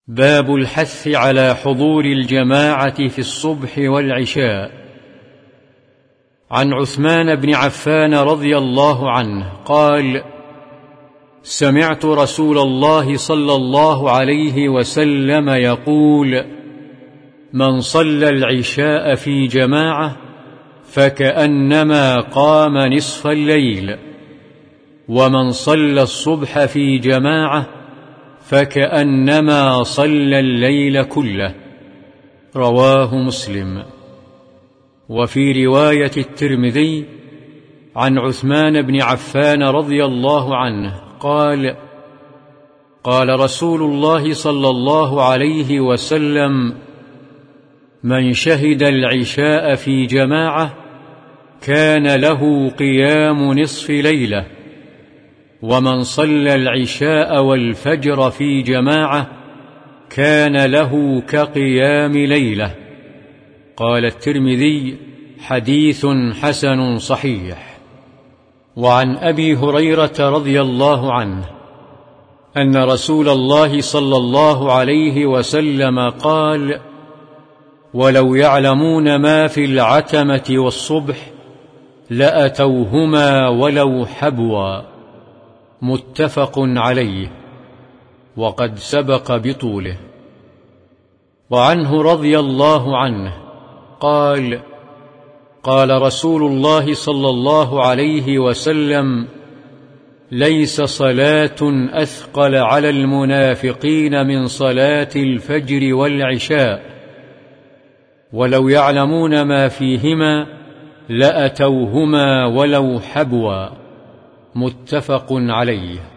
باب الحث على حضور الجماعة في الصبح والعشاء. عن عثمان بن عفان رضي الله عنه قال: سمعت رسول الله صلى الله عليه وسلم يقول: من صلى العشاء في جماعة فكأنما قام نصف الليل، ومن صلى الصبح في جماعة فكأنما صلى الليل كله. رواه مسلم. وفي رواية الترمذي عن عثمان بن عفان رضي الله عنه قال: قال رسول الله صلى الله عليه وسلم: من شهد العشاء في جماعة كان له قيام نصف ليلة، ومن صلى العشاء والفجر في جماعة كان له كقيام ليلة. قال الترمذي: حديث حسن صحيح. وعن أبي هريرة رضي الله عنه أن رسول الله صلى الله عليه وسلم قال: ولو يعلمون ما في العتمة والصبح لأتوهما ولو حبوا. متفق عليه، وقد سبق بطوله. وعنه رضي الله عنه قال: قال رسول الله صلى الله عليه وسلم: ليس صلاة أثقل على المنافقين من صلاة الفجر والعشاء، ولو يعلمون ما فيهما لأتوهما ولو حبوا. متفق عليه.